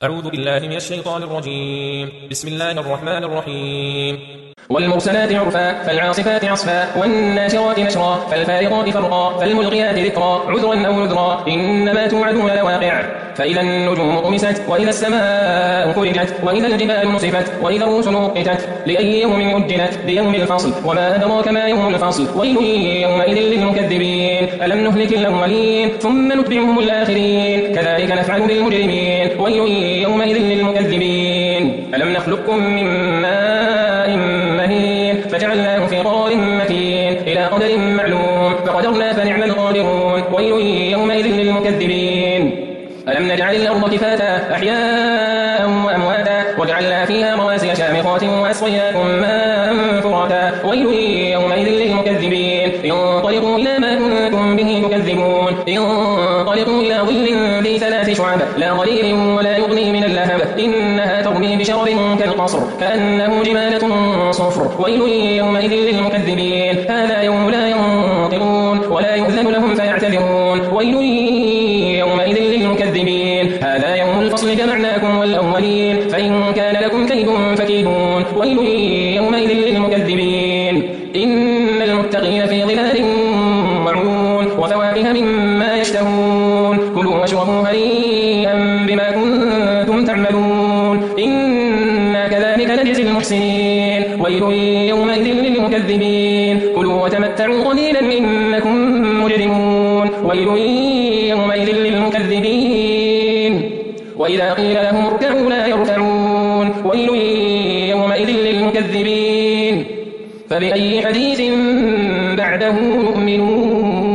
أعوذ بالله من الشيطان الرجيم. بسم الله الرحمن الرحيم. والمرسلات عرفا فالعاصفات عصفا والناشرات نشرا فالفارقات فرقا فالملقيات ذكرا عذرا أو نذرا إنما توعدون لواقع فإذا النجوم طمست وإذا السماء فرجت وإذا الجبال نصفت وإذا الرسل أقتت لأي يوم أجلت ليوم الفصل وما أدراك ما يوم الفصل ويل يومئذ للمكذبين ألم نهلك الأولين ثم نتبعهم الآخرين كذلك نفعل بالمجرمين ويل يومئذ للمكذبين ألم نخلقكم من ماء مهين فجعلناه في قرار مكين إلى قدر معلوم فقدرنا فنعم القادرون ويل يومئذ للمكذبين ألم نجعل الأرض كفاتا أحياء وأمواتا وجعلنا فيها رواسي شامخات وأسقيناكم ماء فراتا ويل يومئذ للمكذبين انطلقوا إلى ما كنتم به تكذبون انطلقوا إلى ظل ذي 3 شعب لا ظليل ولا يغني من اللهب إنها ترمي بشرر كالقصر كأنه جمالة صفر ويل يومئذ للمكذبين هذا يوم لا ينطقون ولا يؤذن لهم فيعتذرون ويل يومئذ للمكذبين هذا يوم الفصل جمعناكم والأولين فإن كان لكم كيد فكيدون ويل يومئذ للمكذبين إن المتقين في ظلال وعيون وفواكه مما يشتهون كلوا واشربوا هنيئا بما كنتم تعملون إنا كذلك نجزي المحسنين ويل يومئذ للمكذبين كلوا وتمتعوا قليلا إنكم مجرمون ويل يومئذ للمكذبين وإذا قيل لهم اركعوا لا يركعون ويل يومئذ للمكذبين فبأي حديث بعده يؤمنون